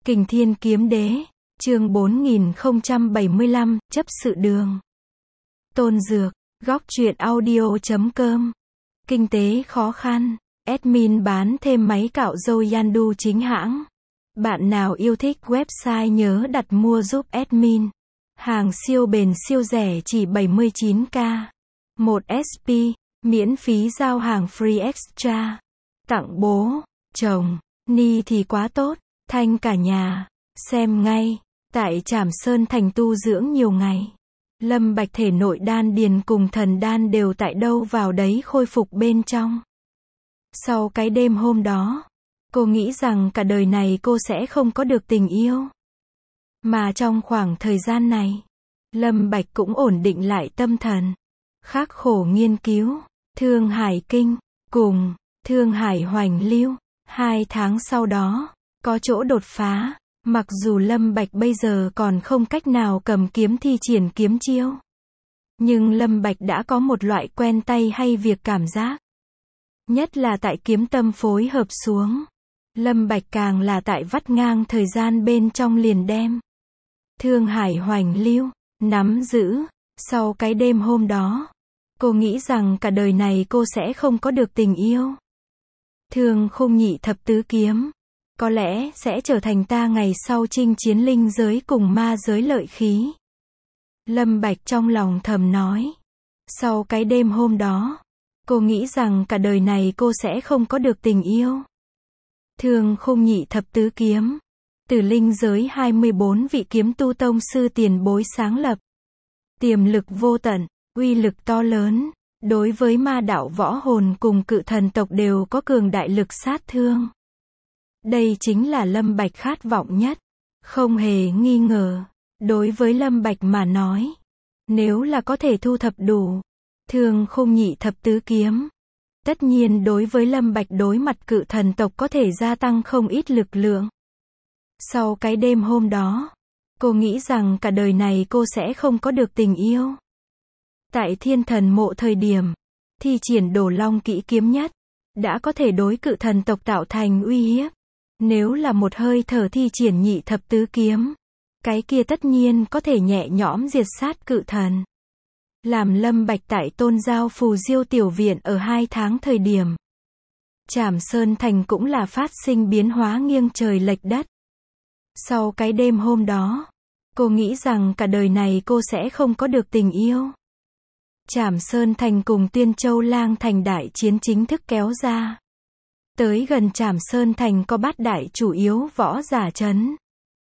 Kình Thiên Kiếm Đế, chương 4075, chấp sự đường. Tôn Dược, góc truyện audio.com. Kinh tế khó khăn, admin bán thêm máy cạo râu Yandu chính hãng. Bạn nào yêu thích website nhớ đặt mua giúp admin. Hàng siêu bền siêu rẻ chỉ 79k. 1 SP, miễn phí giao hàng free extra. Tặng bố, chồng, ni thì quá tốt, thanh cả nhà. Xem ngay, tại Trảm Sơn Thành tu dưỡng nhiều ngày. Lâm Bạch thể nội đan điền cùng thần đan đều tại đâu vào đấy khôi phục bên trong. Sau cái đêm hôm đó, cô nghĩ rằng cả đời này cô sẽ không có được tình yêu. Mà trong khoảng thời gian này, Lâm Bạch cũng ổn định lại tâm thần, khắc khổ nghiên cứu Thương Hải Kinh cùng Thương Hải Hoành Lưu. 2 tháng sau đó, có chỗ đột phá. Mặc dù Lâm Bạch bây giờ còn không cách nào cầm kiếm thi triển kiếm chiêu, nhưng Lâm Bạch đã có một loại quen tay hay việc cảm giác. Nhất là tại kiếm tâm phối hợp xuống, Lâm Bạch càng là tại vắt ngang thời gian bên trong liền đem Thương Hải Hoành Lưu nắm giữ. Sau cái đêm hôm đó, cô nghĩ rằng cả đời này cô sẽ không có được tình yêu. Thương Khung Nhị Thập Tứ Kiếm có lẽ sẽ trở thành ta ngày sau chinh chiến linh giới cùng ma giới lợi khí. Lâm Bạch trong lòng thầm nói. Sau cái đêm hôm đó, cô nghĩ rằng cả đời này cô sẽ không có được tình yêu. Thương Khung Nhị Thập Tứ Kiếm, từ linh giới 24 vị kiếm tu tông sư tiền bối sáng lập. Tiềm lực vô tận, uy lực to lớn, đối với ma đạo võ hồn cùng cự thần tộc đều có cường đại lực sát thương. Đây chính là Lâm Bạch khát vọng nhất. Không hề nghi ngờ, đối với Lâm Bạch mà nói, nếu là có thể thu thập đủ Thương Khung Nhị Thập Tứ Kiếm, tất nhiên đối với Lâm Bạch đối mặt cự thần tộc có thể gia tăng không ít lực lượng. Sau cái đêm hôm đó, cô nghĩ rằng cả đời này cô sẽ không có được tình yêu. Tại Thiên Thần Mộ thời điểm, thi triển Đồ Long kỹ kiếm nhất, đã có thể đối cự thần tộc tạo thành uy hiếp. Nếu là một hơi thở thi triển Nhị Thập Tứ Kiếm, cái kia tất nhiên có thể nhẹ nhõm diệt sát cự thần. Làm Lâm Bạch tại Tôn Giao Phù Diêu tiểu viện ở 2 tháng thời điểm, Trảm Sơn Thành cũng là phát sinh biến hóa nghiêng trời lệch đất. Sau cái đêm hôm đó, cô nghĩ rằng cả đời này cô sẽ không có được tình yêu. Trảm Sơn Thành cùng Tuyên Châu Lang Thành đại chiến chính thức kéo ra. Tới gần Trảm Sơn Thành có 8 đại chủ yếu võ giả trấn.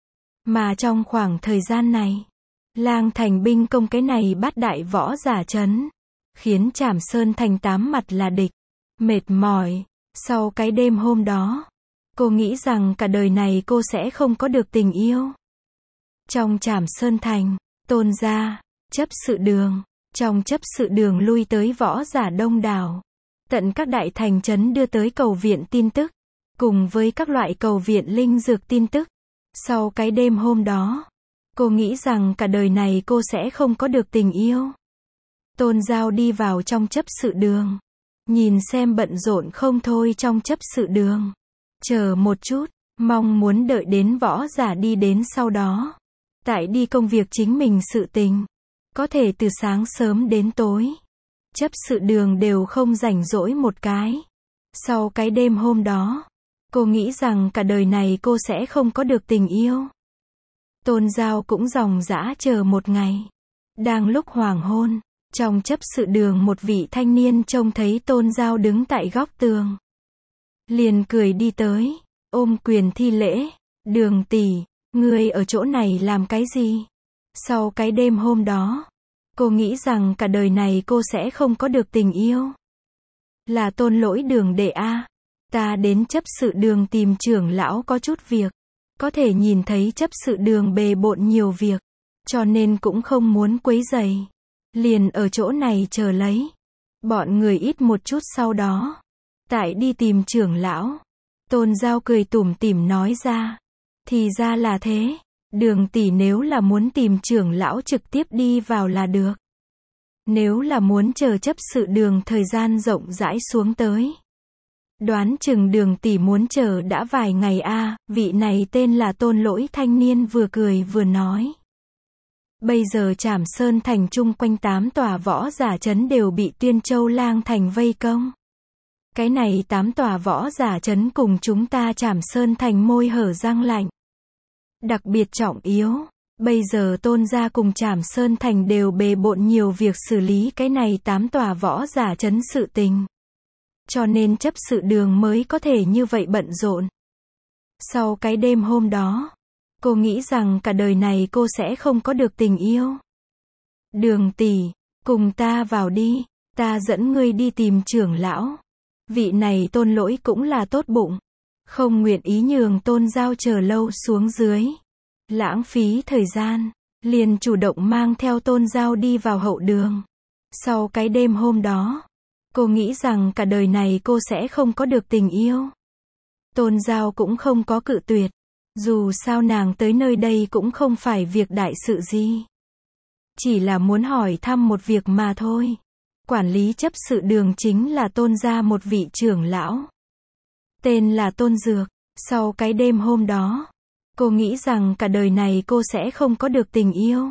Mà trong khoảng thời gian này, Lang Thành binh công cái này 8 đại võ giả trấn, khiến Trảm Sơn Thành 8 mặt là địch. Mệt mỏi, sau cái đêm hôm đó, cô nghĩ rằng cả đời này cô sẽ không có được tình yêu. Trong Trảm Sơn Thành, Tôn gia, chấp sự đường, trong chấp sự đường lui tới võ giả đông đảo. Tận các đại thành trấn đưa tới cầu viện tin tức, cùng với các loại cầu viện linh dược tin tức. Sau cái đêm hôm đó, cô nghĩ rằng cả đời này cô sẽ không có được tình yêu. Tôn Giao đi vào trong chấp sự đường, nhìn xem bận rộn không thôi trong chấp sự đường. Chờ một chút, mong muốn đợi đến võ giả đi đến sau đó, tại đi công việc chính mình sự tình. Có thể từ sáng sớm đến tối, chấp sự đường đều không rảnh rỗi một cái. Sau cái đêm hôm đó, cô nghĩ rằng cả đời này cô sẽ không có được tình yêu. Tôn Giao cũng ròng rã chờ một ngày. Đang lúc hoàng hôn, trong chấp sự đường một vị thanh niên trông thấy Tôn Giao đứng tại góc tường, liền cười đi tới, ôm quyền thi lễ. Đường tỷ, ngươi ở chỗ này làm cái gì? Sau cái đêm hôm đó, cô nghĩ rằng cả đời này cô sẽ không có được tình yêu. Là Tôn lỗi Đường đệ a. Ta đến chấp sự đường tìm trưởng lão có chút việc. Có thể nhìn thấy chấp sự đường bề bộn nhiều việc, cho nên cũng không muốn quấy rầy. Liền ở chỗ này chờ lấy. Bọn người ít một chút sau đó, tại đi tìm trưởng lão. Tôn Giao cười tủm tỉm nói ra. Thì ra là thế. Đường tỷ nếu là muốn tìm trưởng lão trực tiếp đi vào là được. Nếu là muốn chờ chấp sự đường thời gian rộng rãi xuống tới, Đoán chừng Đường tỷ muốn chờ đã vài ngày a, vị này tên là Tôn Lỗi thanh niên vừa cười vừa nói. Bây giờ Trảm Sơn thành chung quanh 8 tòa võ giả trấn đều bị Tuyên Châu Lang thành vây công. Cái này 8 tòa võ giả trấn cùng chúng ta Trảm Sơn thành môi hở răng lạnh. Đặc biệt trọng yếu, bây giờ Tôn gia cùng Trảm Sơn thành đều bề bộn nhiều việc xử lý cái này 8 tòa võ giả trấn sự tình. Cho nên chấp sự Đường mới có thể như vậy bận rộn. Sau cái đêm hôm đó, cô nghĩ rằng cả đời này cô sẽ không có được tình yêu. Đường tỷ, cùng ta vào đi, ta dẫn ngươi đi tìm trưởng lão. Vị này Tôn Lỗi cũng là tốt bụng, không nguyện ý nhường Tôn Giao chờ lâu xuống dưới, lãng phí thời gian, liền chủ động mang theo Tôn Giao đi vào hậu đường. Sau cái đêm hôm đó, cô nghĩ rằng cả đời này cô sẽ không có được tình yêu. Tôn Giao cũng không có cự tuyệt, dù sao nàng tới nơi đây cũng không phải việc đại sự gì. Chỉ là muốn hỏi thăm một việc mà thôi. Quản lý chấp sự Đường chính là Tôn gia một vị trưởng lão. Tên là Tôn Dược. Sau cái đêm hôm đó, cô nghĩ rằng cả đời này cô sẽ không có được tình yêu.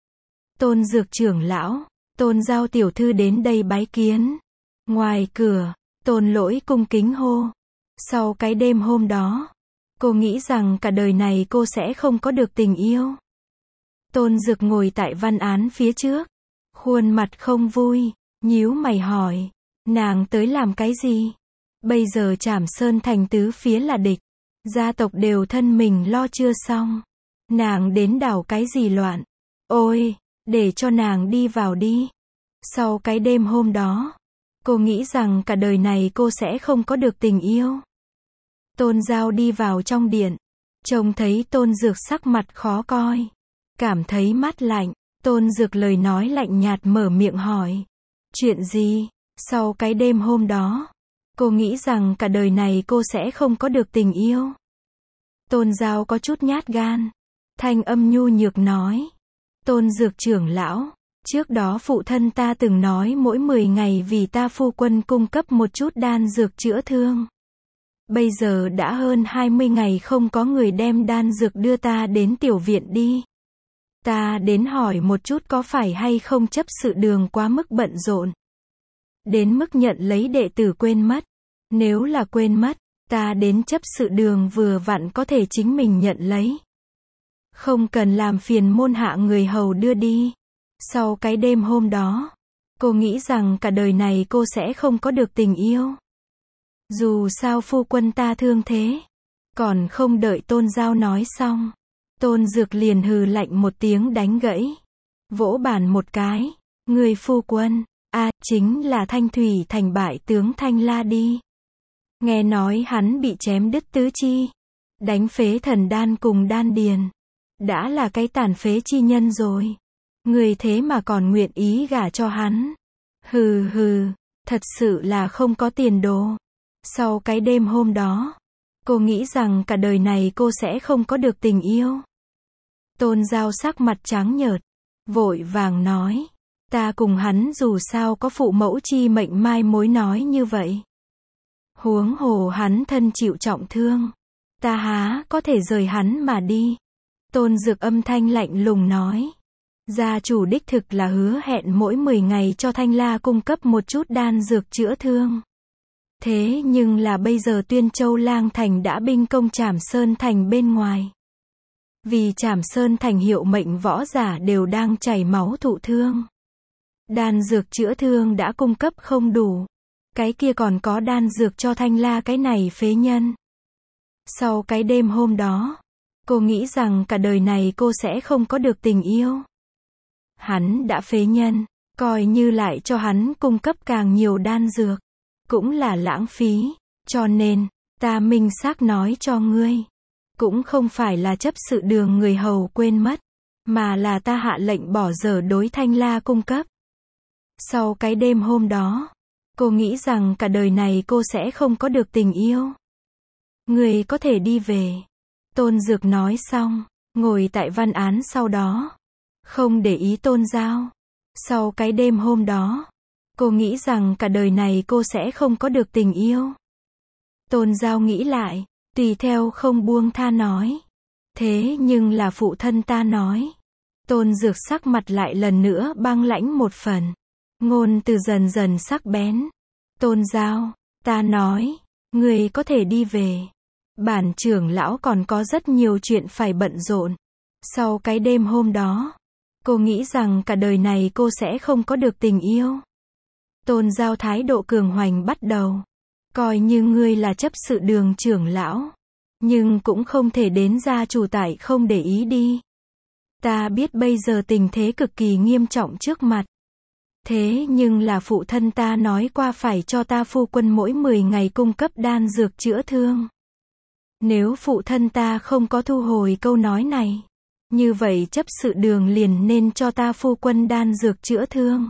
Tôn Dược trưởng lão, Tôn Giao tiểu thư đến đây bái kiến. Ngoài cửa, Tôn Lỗi cung kính hô. Sau cái đêm hôm đó, cô nghĩ rằng cả đời này cô sẽ không có được tình yêu. Tôn Dược ngồi tại văn án phía trước, khuôn mặt không vui, nhíu mày hỏi, nàng tới làm cái gì? Bây giờ Trảm Sơn thành tứ phía là địch, gia tộc đều thân mình lo chưa xong, nàng đến đảo cái gì loạn? Ôi, để cho nàng đi vào đi. Sau cái đêm hôm đó, cô nghĩ rằng cả đời này cô sẽ không có được tình yêu. Tôn Giao đi vào trong điện, trông thấy Tôn Dược sắc mặt khó coi, cảm thấy mát lạnh. Tôn Dược lời nói lạnh nhạt mở miệng hỏi, chuyện gì? Sau cái đêm hôm đó, cô nghĩ rằng cả đời này cô sẽ không có được tình yêu. Tôn Giao có chút nhát gan, thanh âm nhu nhược nói, Tôn Dược trưởng lão, trước đó phụ thân ta từng nói mỗi 10 ngày vì ta phu quân cung cấp một chút đan dược chữa thương. Bây giờ đã hơn 20 ngày không có người đem đan dược đưa ta đến tiểu viện đi. Ta đến hỏi một chút có phải hay không chấp sự Đường quá mức bận rộn, đến mức nhận lấy đệ tử quên mất. Nếu là quên mất, ta đến chấp sự Đường vừa vặn có thể chính mình nhận lấy. Không cần làm phiền môn hạ người hầu đưa đi. Sau cái đêm hôm đó, cô nghĩ rằng cả đời này cô sẽ không có được tình yêu. Dù sao phu quân ta thương thế. Còn không đợi Tôn Giao nói xong, Tôn Dược liền hừ lạnh một tiếng đánh gãy. Vỗ bàn một cái. Người phu quân, chính là Thanh Thủy thành bại tướng Thanh La đi. Nghe nói hắn bị chém đứt tứ chi, đánh phế thần đan cùng đan điền. Đã là cái tàn phế chi nhân rồi. Người thế mà còn nguyện ý gả cho hắn. Hừ hừ, thật sự là không có tiền đồ. Sau cái đêm hôm đó, cô nghĩ rằng cả đời này cô sẽ không có được tình yêu. Tôn Giao sắc mặt trắng nhợt, vội vàng nói, ta cùng hắn dù sao có phụ mẫu chi mệnh mai mối nói như vậy. Huống hồ hắn thân chịu trọng thương, ta há có thể rời hắn mà đi. Tôn Dược âm thanh lạnh lùng nói, gia chủ đích thực là hứa hẹn mỗi 10 ngày cho Thanh La cung cấp một chút đan dược chữa thương. Thế nhưng là bây giờ Tuyên Châu Lang thành đã binh công Trảm Sơn thành bên ngoài. Vì Trảm Sơn thành hiệu mệnh võ giả đều đang chảy máu thụ thương. Đan dược chữa thương đã cung cấp không đủ. Cái kia còn có đan dược cho Thanh La cái này phế nhân. Sau cái đêm hôm đó, cô nghĩ rằng cả đời này cô sẽ không có được tình yêu. Hắn đã phế nhân, coi như lại cho hắn cung cấp càng nhiều đan dược, cũng là lãng phí. Cho nên, ta minh xác nói cho ngươi, cũng không phải là chấp sự Đường người hầu quên mất, mà là ta hạ lệnh bỏ dở đối Thanh La cung cấp. Sau cái đêm hôm đó, cô nghĩ rằng cả đời này cô sẽ không có được tình yêu. Ngươi có thể đi về. Tôn Dược nói xong, ngồi tại văn án sau đó, không để ý Tôn Giao. Sau cái đêm hôm đó, cô nghĩ rằng cả đời này cô sẽ không có được tình yêu. Tôn Giao nghĩ lại, tùy theo không buông tha nói. Thế nhưng là phụ thân ta nói. Tôn Dược sắc mặt lại lần nữa băng lãnh một phần. Ngôn từ dần dần sắc bén. Tôn Giao, ta nói, người có thể đi về. Bản trưởng lão còn có rất nhiều chuyện phải bận rộn. Sau cái đêm hôm đó, cô nghĩ rằng cả đời này cô sẽ không có được tình yêu. Tôn Giao thái độ cường hoành bắt đầu. Coi như ngươi là chấp sự đường trưởng lão. Nhưng cũng không thể đến gia chủ tại không để ý đi. Ta biết bây giờ tình thế cực kỳ nghiêm trọng trước mặt. Thế nhưng là phụ thân ta nói qua phải cho ta phu quân mỗi 10 ngày cung cấp đan dược chữa thương. Nếu phụ thân ta không có thu hồi câu nói này, như vậy chấp sự đường liền nên cho ta phu quân đan dược chữa thương.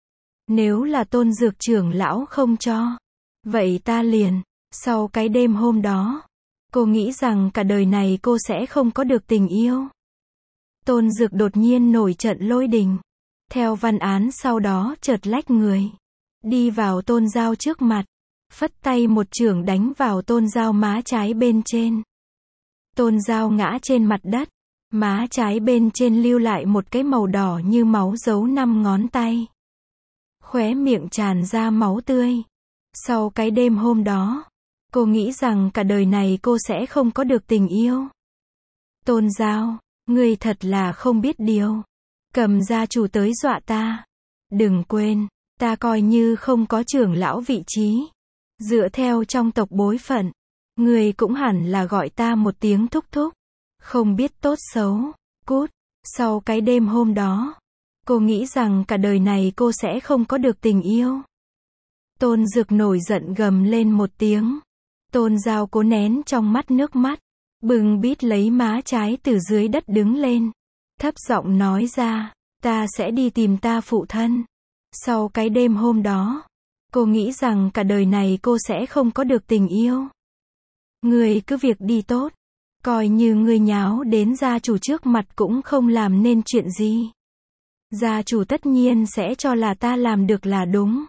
Nếu là Tôn Dược trưởng lão không cho, vậy ta liền. Sau cái đêm hôm đó, cô nghĩ rằng cả đời này cô sẽ không có được tình yêu. Tôn Dược đột nhiên nổi trận lôi đình. Theo văn án sau đó chợt lách người. Đi vào Tôn Giao trước mặt. Phất tay một chưởng đánh vào Tôn Giao má trái bên trên. Tôn Giao ngã trên mặt đất. Má trái bên trên lưu lại một cái màu đỏ như máu dấu 5 ngón tay. Khóe miệng tràn ra máu tươi. Sau cái đêm hôm đó, cô nghĩ rằng cả đời này cô sẽ không có được tình yêu. Tôn Giao, ngươi thật là không biết điều. Cầm gia chủ tới dọa ta. Đừng quên, ta coi như không có trưởng lão vị trí. Dựa theo trong tộc bối phận, ngươi cũng hẳn là gọi ta một tiếng thúc thúc. Không biết tốt xấu, cút. Sau cái đêm hôm đó, cô nghĩ rằng cả đời này cô sẽ không có được tình yêu. Tôn Dược nổi giận gầm lên một tiếng. Tôn Giao cố nén trong mắt nước mắt. Bừng bít lấy má trái từ dưới đất đứng lên. Thấp giọng nói ra, ta sẽ đi tìm ta phụ thân. Sau cái đêm hôm đó, cô nghĩ rằng cả đời này cô sẽ không có được tình yêu. Ngươi cứ việc đi tốt. Coi như ngươi nháo đến gia chủ trước mặt cũng không làm nên chuyện gì. Gia chủ tất nhiên sẽ cho là ta làm được là đúng.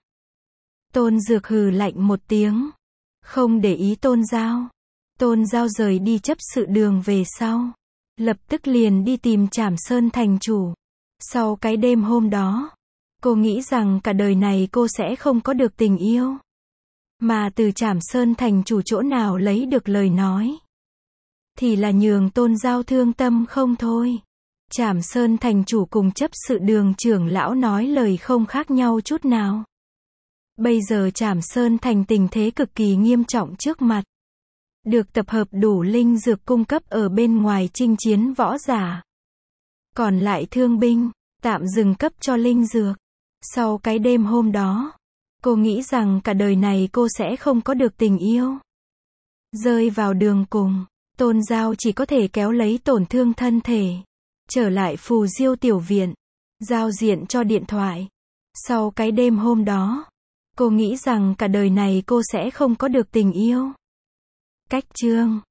Tôn Dược hừ lạnh một tiếng. Không để ý Tôn Giao. Tôn Giao rời đi chấp sự đường về sau. Lập tức liền đi tìm Trảm Sơn thành chủ. Sau cái đêm hôm đó, cô nghĩ rằng cả đời này cô sẽ không có được tình yêu. Mà từ Trảm Sơn thành chủ chỗ nào lấy được lời nói, thì là nhường Tôn Giao thương tâm không thôi. Trảm Sơn thành chủ cùng chấp sự đường trưởng lão nói lời không khác nhau chút nào. Bây giờ Trảm Sơn thành tình thế cực kỳ nghiêm trọng trước mặt. Được tập hợp đủ linh dược cung cấp ở bên ngoài chinh chiến võ giả. Còn lại thương binh, tạm dừng cấp cho linh dược. Sau cái đêm hôm đó, cô nghĩ rằng cả đời này cô sẽ không có được tình yêu. Rơi vào đường cùng, Tôn Giao chỉ có thể kéo lấy tổn thương thân thể. Trở lại Phù Diêu tiểu viện. Giao diện cho điện thoại. Sau cái đêm hôm đó, cô nghĩ rằng cả đời này cô sẽ không có được tình yêu. Cách chương